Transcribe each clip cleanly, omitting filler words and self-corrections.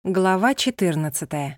Глава 14.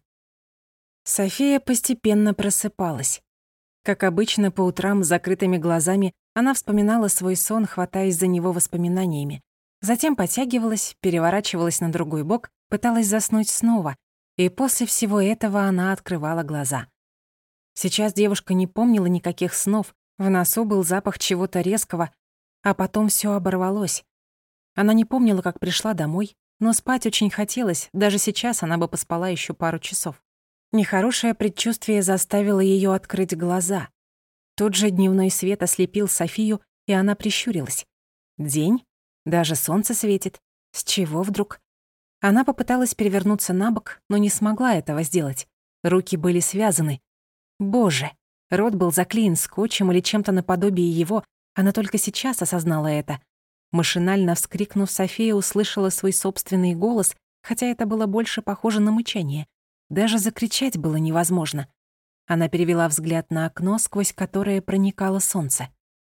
София постепенно просыпалась. Как обычно, по утрам с закрытыми глазами она вспоминала свой сон, хватаясь за него воспоминаниями. Затем подтягивалась, переворачивалась на другой бок, пыталась заснуть снова, и после всего этого она открывала глаза. Сейчас девушка не помнила никаких снов, в носу был запах чего-то резкого, а потом всё оборвалось. Она не помнила, как пришла домой, но спать очень хотелось, даже сейчас она бы поспала ещё пару часов. Нехорошее предчувствие заставило её открыть глаза. Тот же дневной свет ослепил Софию, и она прищурилась. День? Даже солнце светит. С чего вдруг? Она попыталась перевернуться на бок, но не смогла этого сделать. Руки были связаны. Боже! Рот был заклеен скотчем или чем-то наподобие его, она только сейчас осознала это. Машинально вскрикнув, София услышала свой собственный голос, хотя это было больше похоже на мычание. Даже закричать было невозможно. Она перевела взгляд на окно, сквозь которое проникало солнце.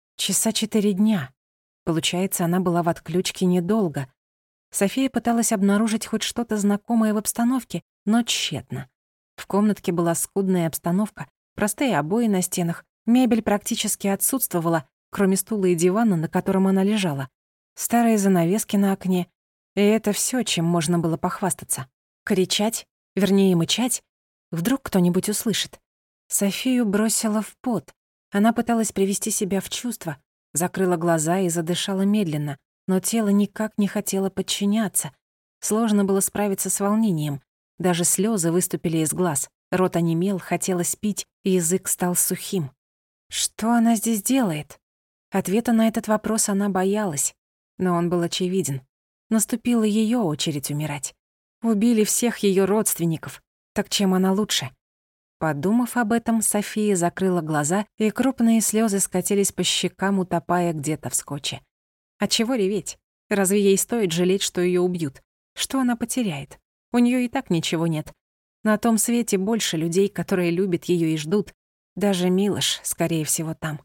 4 дня. Получается, она была в отключке недолго. София пыталась обнаружить хоть что-то знакомое в обстановке, но тщетно. В комнатке была скудная обстановка, простые обои на стенах, мебель практически отсутствовала, кроме стула и дивана, на котором она лежала. Старые занавески на окне, и это всё, чем можно было похвастаться. Кричать, вернее, мычать, вдруг кто-нибудь услышит. Софию бросила в пот. Она пыталась привести себя в чувство, закрыла глаза и задышала медленно, но тело никак не хотело подчиняться. Сложно было справиться с волнением. Даже слёзы выступили из глаз, рот онемел, хотелось пить, и язык стал сухим. Что она здесь делает? Ответа на этот вопрос она боялась. Но он был очевиден. Наступила её очередь умирать. Убили всех её родственников. Так чем она лучше? Подумав об этом, София закрыла глаза, и крупные слёзы скатились по щекам, утопая где-то в скотче. А чего реветь? Разве ей стоит жалеть, что её убьют? Что она потеряет? У неё и так ничего нет. На том свете больше людей, которые любят её и ждут. Даже Милош, скорее всего, там.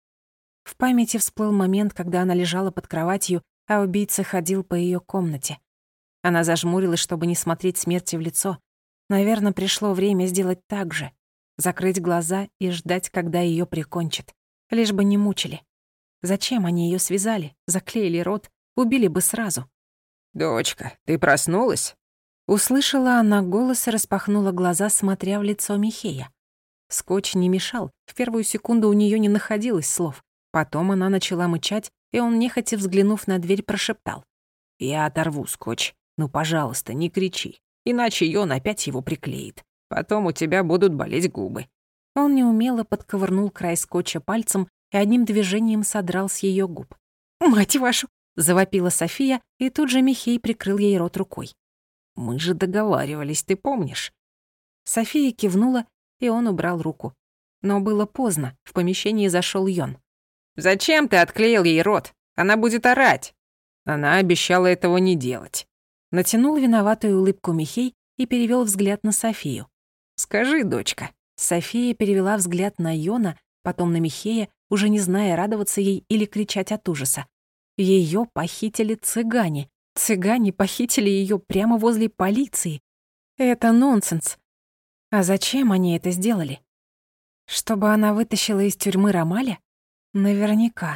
В памяти всплыл момент, когда она лежала под кроватью, а убийца ходил по её комнате. Она зажмурилась, чтобы не смотреть смерти в лицо. Наверное, пришло время сделать так же. Закрыть глаза и ждать, когда её прикончат. Лишь бы не мучили. Зачем они её связали, заклеили рот, убили бы сразу? «Дочка, ты проснулась?» Услышала она голос и распахнула глаза, смотря в лицо Михея. Скотч не мешал, в первую секунду у неё не находилось слов. Потом она начала мычать, и он, нехотя взглянув на дверь, прошептал. «Я оторву скотч. Ну, пожалуйста, не кричи, иначе Йон опять его приклеит. Потом у тебя будут болеть губы». Он неумело подковырнул край скотча пальцем и одним движением содрал с её губ. «Мать вашу!» — завопила София, и тут же Михей прикрыл ей рот рукой. «Мы же договаривались, ты помнишь?» София кивнула, и он убрал руку. Но было поздно, в помещении зашёл Йон. «Зачем ты отклеил ей рот? Она будет орать!» Она обещала этого не делать. Натянул виноватую улыбку Михей и перевёл взгляд на Софию. «Скажи, дочка». София перевела взгляд на Йона, потом на Михея, уже не зная, радоваться ей или кричать от ужаса. Её похитили цыгане. Цыгане похитили её прямо возле полиции. Это нонсенс. А зачем они это сделали? Чтобы она вытащила из тюрьмы Ромаля? Наверняка.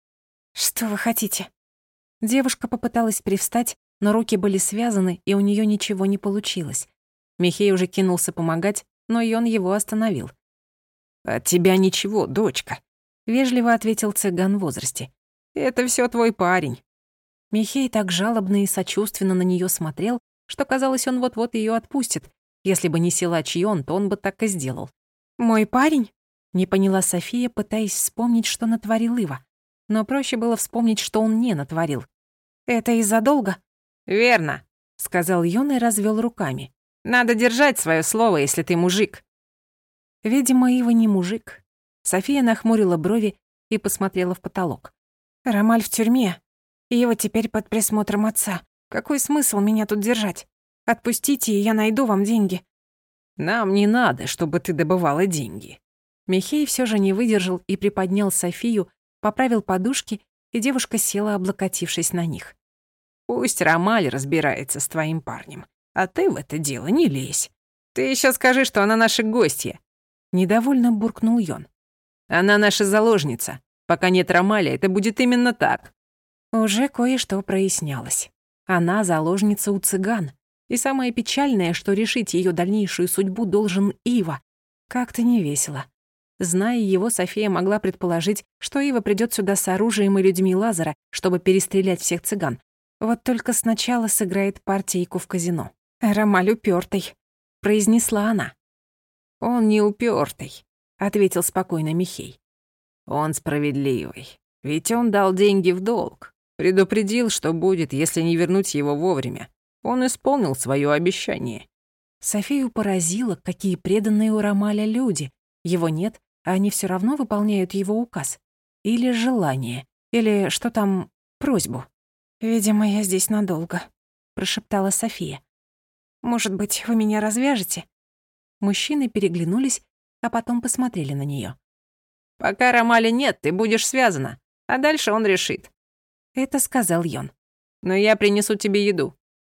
Что вы хотите? Девушка попыталась привстать, но руки были связаны, и у неё ничего не получилось. Михей уже кинулся помогать, но Йон его остановил. «От тебя ничего, дочка», — вежливо ответил цыган в возрасте. «Это всё твой парень». Михей так жалобно и сочувственно на неё смотрел, что казалось, он вот-вот её отпустит. Если бы не силач Йон, то он бы так и сделал. «Мой парень?» — не поняла София, пытаясь вспомнить, что натворил Ива. Но проще было вспомнить, что он не натворил. «Это из-за долга?» «Верно», — сказал Йон и развёл руками. «Надо держать своё слово, если ты мужик». Видимо, Ива не мужик. София нахмурила брови и посмотрела в потолок. «Ромаль в тюрьме. Ива теперь под присмотром отца. Какой смысл меня тут держать? Отпустите, и я найду вам деньги». «Нам не надо, чтобы ты добывала деньги». Михей всё же не выдержал и приподнял Софию, поправил подушки, и девушка села, облокотившись на них. «Пусть Ромаль разбирается с твоим парнем. А ты в это дело не лезь. Ты еще скажи, что она наша гостья. Недовольно буркнул Йон. Она наша заложница. Пока нет Ромали, это будет именно так. Уже кое-что прояснялось. Она заложница у цыган. И самое печальное, что решить ее дальнейшую судьбу должен Ива. Как-то невесело. Зная его, София могла предположить, что Ива придет сюда с оружием и людьми Лазара, чтобы перестрелять всех цыган. Вот только сначала сыграет партийку в казино. «Ромаль упертый», — произнесла она. «Он не упертый», — ответил спокойно Михей. «Он справедливый. Ведь он дал деньги в долг. Предупредил, что будет, если не вернуть его вовремя. Он исполнил свое обещание». Софию поразило, какие преданные у Ромаля люди. Его нет, а они все равно выполняют его указ. Или желание, или что там, просьбу. «Видимо, я здесь надолго», — прошептала София. «Может быть, вы меня развяжете?» Мужчины переглянулись, а потом посмотрели на неё. «Пока Ромаля нет, ты будешь связана, а дальше он решит». Это сказал Йон. «Но я принесу тебе еду».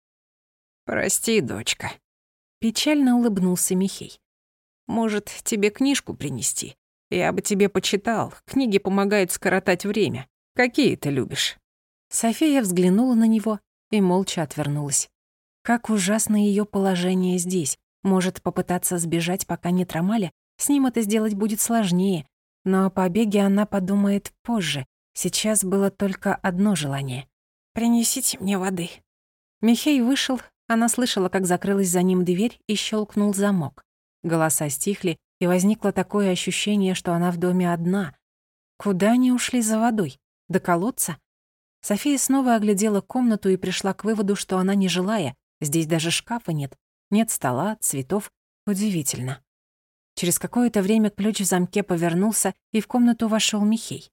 «Прости, дочка». Печально улыбнулся Михей. «Может, тебе книжку принести? Я бы тебе почитал. Книги помогают скоротать время. Какие ты любишь?» София взглянула на него и молча отвернулась. Как ужасно её положение здесь. Может попытаться сбежать, пока нет Ромаля? С ним это сделать будет сложнее. Но о побеге она подумает позже. Сейчас было только одно желание. «Принесите мне воды». Михей вышел, она слышала, как закрылась за ним дверь и щелкнул замок. Голоса стихли, и возникло такое ощущение, что она в доме одна. Куда они ушли за водой? До колодца? София снова оглядела комнату и пришла к выводу, что она не жилая. Здесь даже шкафа нет. Нет стола, цветов. Удивительно. Через какое-то время ключ в замке повернулся, и в комнату вошёл Михей.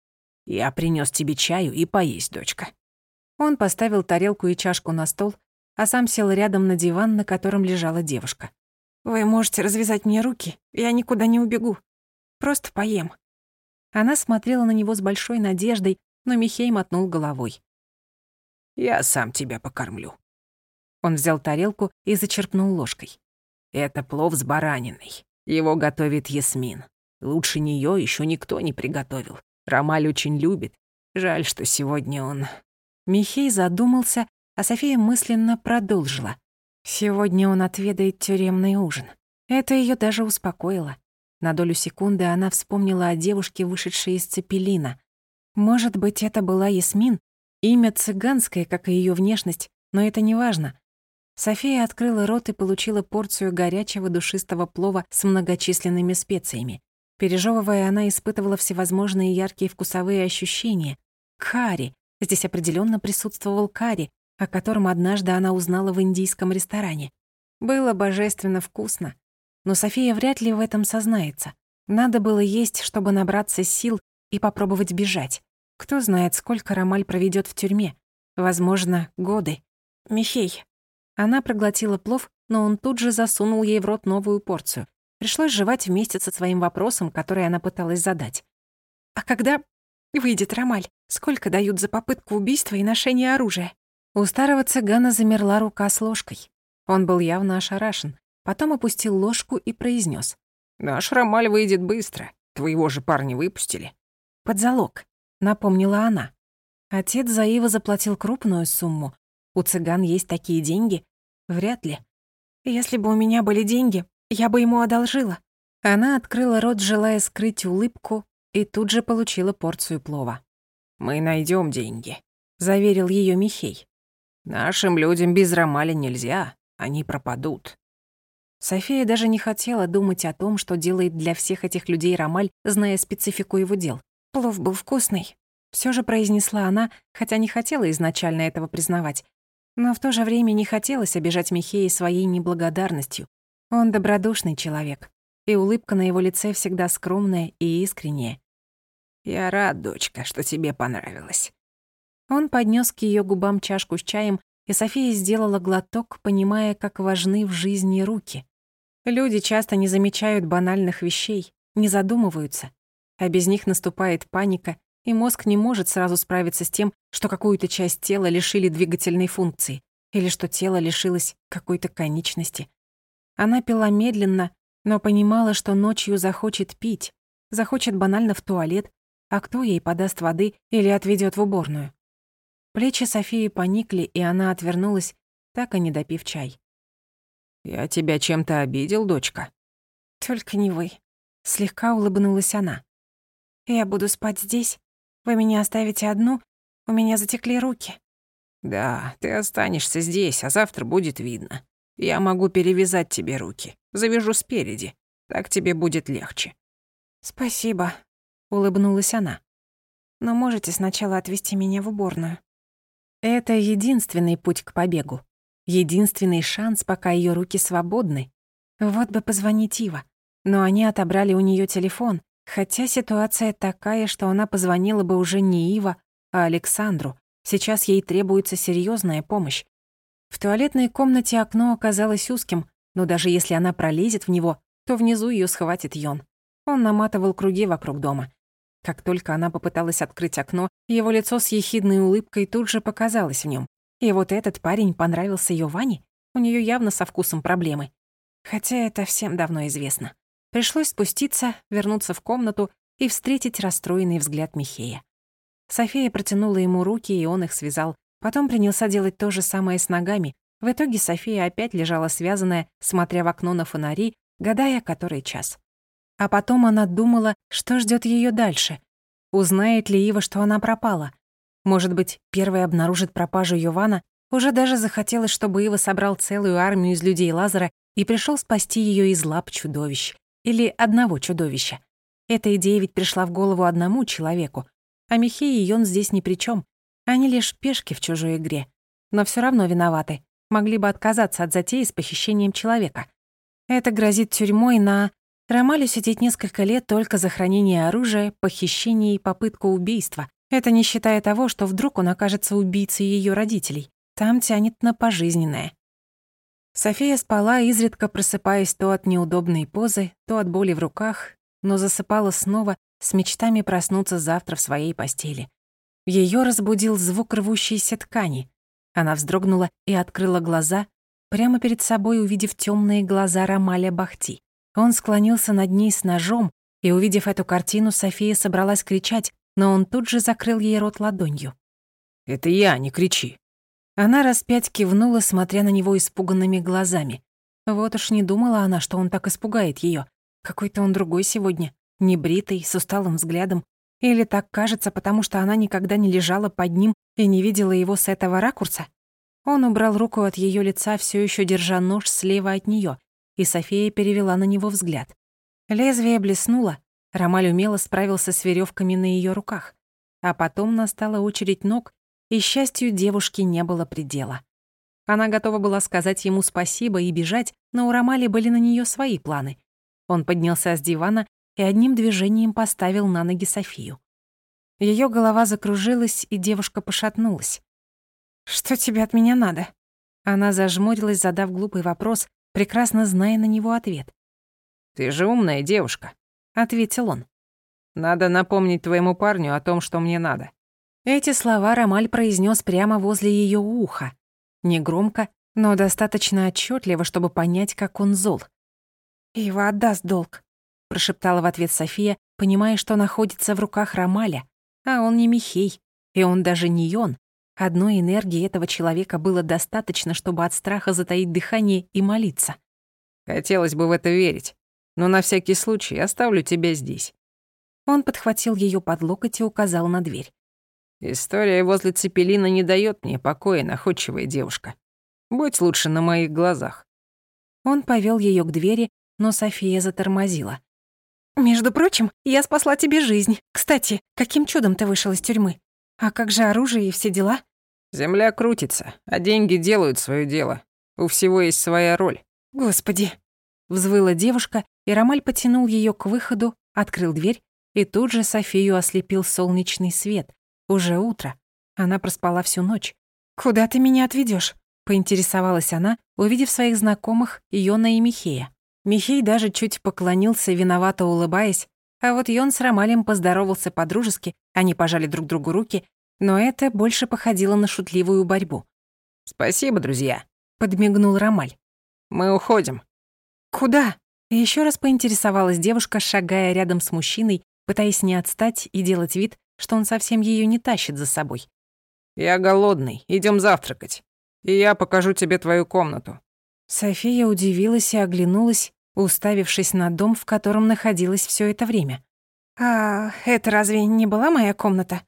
«Я принёс тебе чаю и поесть, дочка». Он поставил тарелку и чашку на стол, а сам сел рядом на диван, на котором лежала девушка. «Вы можете развязать мне руки, я никуда не убегу. Просто поем». Она смотрела на него с большой надеждой, но Михей мотнул головой. «Я сам тебя покормлю». Он взял тарелку и зачерпнул ложкой. «Это плов с бараниной. Его готовит Ясмин. Лучше неё ещё никто не приготовил. Ромаль очень любит. Жаль, что сегодня он...» Михей задумался, а София мысленно продолжила. Сегодня он отведает тюремный ужин. Это её даже успокоило. На долю секунды она вспомнила о девушке, вышедшей из Цепелина. Может быть, это была Ясмин? Имя цыганское, как и её внешность, но это не важно. София открыла рот и получила порцию горячего душистого плова с многочисленными специями. Пережевывая, она испытывала всевозможные яркие вкусовые ощущения. Карри. Здесь определённо присутствовал карри, о котором однажды она узнала в индийском ресторане. Было божественно вкусно. Но София вряд ли в этом сознается. Надо было есть, чтобы набраться сил и попробовать бежать. Кто знает, сколько Ромаль проведёт в тюрьме. Возможно, годы. «Михей». Она проглотила плов, но он тут же засунул ей в рот новую порцию. Пришлось жевать вместе со своим вопросом, который она пыталась задать. «А когда выйдет Ромаль? Сколько дают за попытку убийства и ношение оружия?» У старого цыгана замерла рука с ложкой. Он был явно ошарашен. Потом опустил ложку и произнес: «Наш Ромаль выйдет быстро. Твоего же парня выпустили». «Под залог», — напомнила она. Отец за Ива заплатил крупную сумму. У цыган есть такие деньги? Вряд ли. Если бы у меня были деньги, я бы ему одолжила. Она открыла рот, желая скрыть улыбку, и тут же получила порцию плова. «Мы найдём деньги», — заверил её Михей. «Нашим людям без Ромаля нельзя, они пропадут». София даже не хотела думать о том, что делает для всех этих людей Ромаль, зная специфику его дел. Плов был вкусный. Всё же произнесла она, хотя не хотела изначально этого признавать. Но в то же время не хотелось обижать Михея своей неблагодарностью. Он добродушный человек, и улыбка на его лице всегда скромная и искренняя. «Я рад, дочка, что тебе понравилось». Он поднёс к её губам чашку с чаем, и София сделала глоток, понимая, как важны в жизни руки. Люди часто не замечают банальных вещей, не задумываются, а без них наступает паника, и мозг не может сразу справиться с тем, что какую-то часть тела лишили двигательной функции. или что тело лишилось какой-то конечности. Она пила медленно, но понимала, что ночью захочет пить, захочет банально в туалет, а кто ей подаст воды или отведёт в уборную? Плечи Софии поникли, и она отвернулась, так и не допив чай. «Я тебя чем-то обидел, дочка?» «Только не вы», — слегка улыбнулась она. «Я буду спать здесь. Вы меня оставите одну? У меня затекли руки». «Да, ты останешься здесь, а завтра будет видно. Я могу перевязать тебе руки. Завяжу спереди. Так тебе будет легче». «Спасибо», — улыбнулась она. «Но можете сначала отвезти меня в уборную?» Это единственный путь к побегу. Единственный шанс, пока её руки свободны. Вот бы позвонить Ива. Но они отобрали у неё телефон, хотя ситуация такая, что она позвонила бы уже не Ива, а Александру. Сейчас ей требуется серьёзная помощь. В туалетной комнате окно оказалось узким, но даже если она пролезет в него, то внизу её схватит Йон. Он наматывал круги вокруг дома. Как только она попыталась открыть окно, его лицо с ехидной улыбкой тут же показалось в нём. И вот этот парень понравился её Ване? У неё явно со вкусом проблемы. Хотя это всем давно известно. Пришлось спуститься, вернуться в комнату и встретить расстроенный взгляд Михея. София протянула ему руки, и он их связал. Потом принялся делать то же самое с ногами. В итоге София опять лежала связанная, смотря в окно на фонари, гадая, который час. А потом она думала, что ждёт её дальше. Узнает ли Ива, что она пропала? Может быть, первой обнаружит пропажу Йована? Уже даже захотелось, чтобы Ива собрал целую армию из людей Лазара и пришёл спасти её из лап чудовищ. Или одного чудовища. Эта идея ведь пришла в голову одному человеку. А Михей и Йон здесь ни при чём. Они лишь пешки в чужой игре. Но всё равно виноваты. Могли бы отказаться от затеи с похищением человека. Это грозит тюрьмой на... Ромалю сидеть несколько лет только за хранение оружия, похищение и попытку убийства. Это не считая того, что вдруг он окажется убийцей её родителей. Там тянет на пожизненное. София спала, изредка просыпаясь то от неудобной позы, то от боли в руках, но засыпала снова с мечтами проснуться завтра в своей постели. Её разбудил звук рвущейся ткани. Она вздрогнула и открыла глаза, прямо перед собой увидев тёмные глаза Ромаля Бахти. Он склонился над ней с ножом, и, увидев эту картину, София собралась кричать, но он тут же закрыл ей рот ладонью. «Это я, не кричи». Она раз 5 кивнула, смотря на него испуганными глазами. Вот уж не думала она, что он так испугает её. Какой-то он другой сегодня, небритый, с усталым взглядом. Или так кажется, потому что она никогда не лежала под ним и не видела его с этого ракурса? Он убрал руку от её лица, всё ещё держа нож слева от неё, и София перевела на него взгляд. Лезвие блеснуло, Ромаль умело справился с верёвками на её руках. А потом настала очередь ног, и счастью девушки не было предела. Она готова была сказать ему спасибо и бежать, но у Ромали были на неё свои планы. Он поднялся с дивана и одним движением поставил на ноги Софию. Её голова закружилась, и девушка пошатнулась. «Что тебе от меня надо?» Она зажмурилась, задав глупый вопрос, прекрасно зная на него ответ. «Ты же умная девушка», — ответил он. «Надо напомнить твоему парню о том, что мне надо». Эти слова Ромаль произнёс прямо возле её уха. Негромко, но достаточно отчётливо, чтобы понять, как он зол. «Ива отдаст долг», — прошептала в ответ София, понимая, что находится в руках Ромаля. А он не Михей, и он даже не Йон. Одной энергии этого человека было достаточно, чтобы от страха затаить дыхание и молиться. «Хотелось бы в это верить, но на всякий случай оставлю тебя здесь». Он подхватил её под локоть и указал на дверь. «История возле Цепелина не даёт мне покоя, находчивая девушка. Будь лучше на моих глазах». Он повёл её к двери, но София затормозила. «Между прочим, я спасла тебе жизнь. Кстати, каким чудом ты вышел из тюрьмы? А как же оружие и все дела?» «Земля крутится, а деньги делают своё дело. У всего есть своя роль». «Господи!» — взвыла девушка, и Ромаль потянул её к выходу, открыл дверь, и тут же Софию ослепил солнечный свет. Уже утро. Она проспала всю ночь. «Куда ты меня отведёшь?» — поинтересовалась она, увидев своих знакомых Йона и Михея. Михей даже чуть поклонился, виновато улыбаясь, а вот Йон с Ромалем поздоровался по-дружески, они пожали друг другу руки, но это больше походило на шутливую борьбу. «Спасибо, друзья», — подмигнул Ромаль. «Мы уходим». «Куда?» И ещё раз поинтересовалась девушка, шагая рядом с мужчиной, пытаясь не отстать и делать вид, что он совсем её не тащит за собой. «Я голодный, идём завтракать. И я покажу тебе твою комнату». София удивилась и оглянулась, уставившись на дом, в котором находилась всё это время. «А это разве не была моя комната?»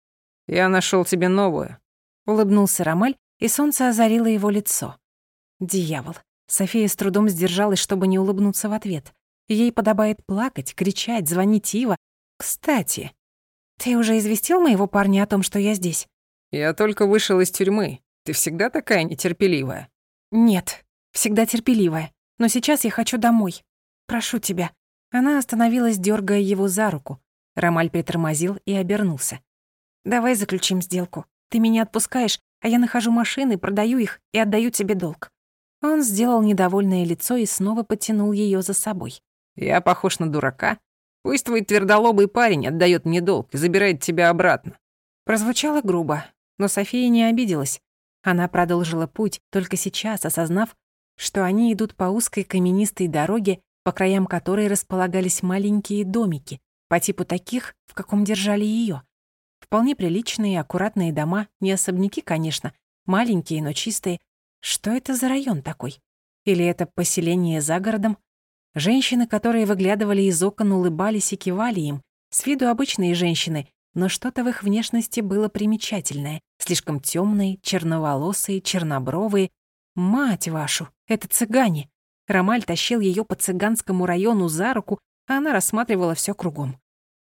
«Я нашёл тебе новую», — улыбнулся Ромаль, и солнце озарило его лицо. Дьявол. София с трудом сдержалась, чтобы не улыбнуться в ответ. Ей подобает плакать, кричать, звонить Ива. «Кстати, ты уже известил моего парня о том, что я здесь?» «Я только вышел из тюрьмы. Ты всегда такая нетерпеливая?» «Нет, всегда терпеливая. Но сейчас я хочу домой. Прошу тебя». Она остановилась, дёргая его за руку. Ромаль притормозил и обернулся. «Давай заключим сделку. Ты меня отпускаешь, а я нахожу машины, продаю их и отдаю тебе долг». Он сделал недовольное лицо и снова потянул её за собой. «Я похож на дурака? Пусть твой твердолобый парень отдаёт мне долг и забирает тебя обратно». Прозвучало грубо, но София не обиделась. Она продолжила путь, только сейчас осознав, что они идут по узкой каменистой дороге, по краям которой располагались маленькие домики, по типу таких, в каком держали её. Вполне приличные, аккуратные дома, не особняки, конечно, маленькие, но чистые. Что это за район такой? Или это поселение за городом? Женщины, которые выглядывали из окон, улыбались и кивали им. С виду обычные женщины, но что-то в их внешности было примечательное. Слишком тёмные, черноволосые, чернобровые. Мать вашу, это цыгане. Ромаль тащил её по цыганскому району за руку, а она рассматривала всё кругом.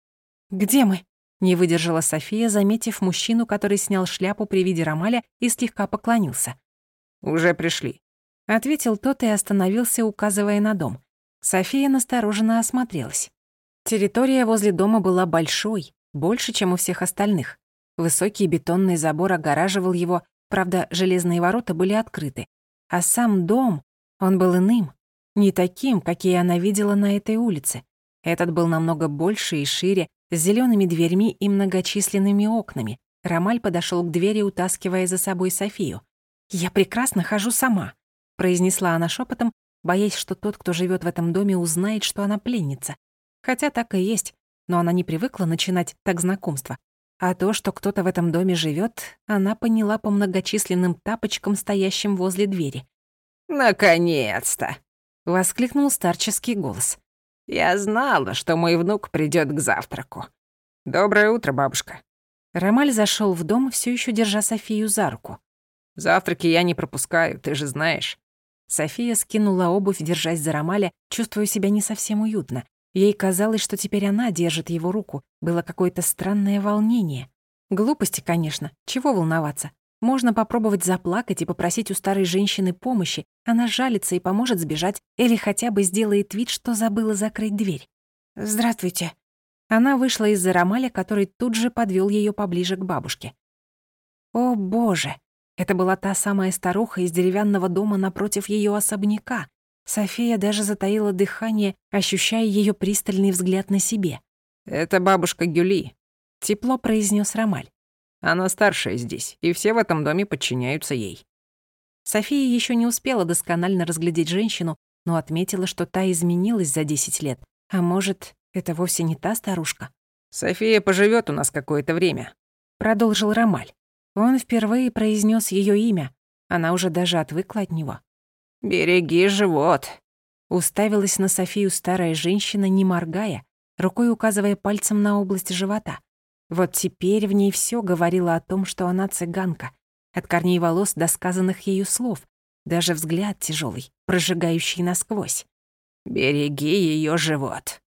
«Где мы?» — не выдержала София, заметив мужчину, который снял шляпу при виде Ромаля и слегка поклонился. «Уже пришли», — ответил тот и остановился, указывая на дом. София настороженно осмотрелась. Территория возле дома была большой, больше, чем у всех остальных. Высокий бетонный забор огораживал его, правда, железные ворота были открыты. А сам дом, он был иным, не таким, какие она видела на этой улице. Этот был намного больше и шире, с зелёными дверьми и многочисленными окнами. Ромаль подошёл к двери, утаскивая за собой Софию. «Я прекрасно хожу сама», — произнесла она шёпотом, боясь, что тот, кто живёт в этом доме, узнает, что она пленница. Хотя так и есть, но она не привыкла начинать так знакомство. А то, что кто-то в этом доме живёт, она поняла по многочисленным тапочкам, стоящим возле двери. «Наконец-то!» — воскликнул старческий голос. «Я знала, что мой внук придёт к завтраку. Доброе утро, бабушка». Ромаль зашёл в дом, всё ещё держа Софию за руку. «Завтраки я не пропускаю, ты же знаешь». София скинула обувь, держась за Ромаля, чувствуя себя не совсем уютно. Ей казалось, что теперь она держит его руку. Было какое-то странное волнение. Глупости, конечно. Чего волноваться? Можно попробовать заплакать и попросить у старой женщины помощи. Она жалится и поможет сбежать, или хотя бы сделает вид, что забыла закрыть дверь. «Здравствуйте». Она вышла из-за Ромаля, который тут же подвёл её поближе к бабушке. О, боже! Это была та самая старуха из деревянного дома напротив её особняка. София даже затаила дыхание, ощущая её пристальный взгляд на себе. «Это бабушка Гюли», — тепло произнёс Ромаль. «Она старшая здесь, и все в этом доме подчиняются ей». София ещё не успела досконально разглядеть женщину, но отметила, что та изменилась за 10 лет. А может, это вовсе не та старушка? «София поживёт у нас какое-то время», — продолжил Ромаль. Он впервые произнёс её имя. Она уже даже отвыкла от него. «Береги живот», — уставилась на Софию старая женщина, не моргая, рукой указывая пальцем на область живота. Вот теперь в ней всё говорило о том, что она цыганка. От корней волос до сказанных ею слов. Даже взгляд тяжёлый, прожигающий насквозь. «Береги её живот».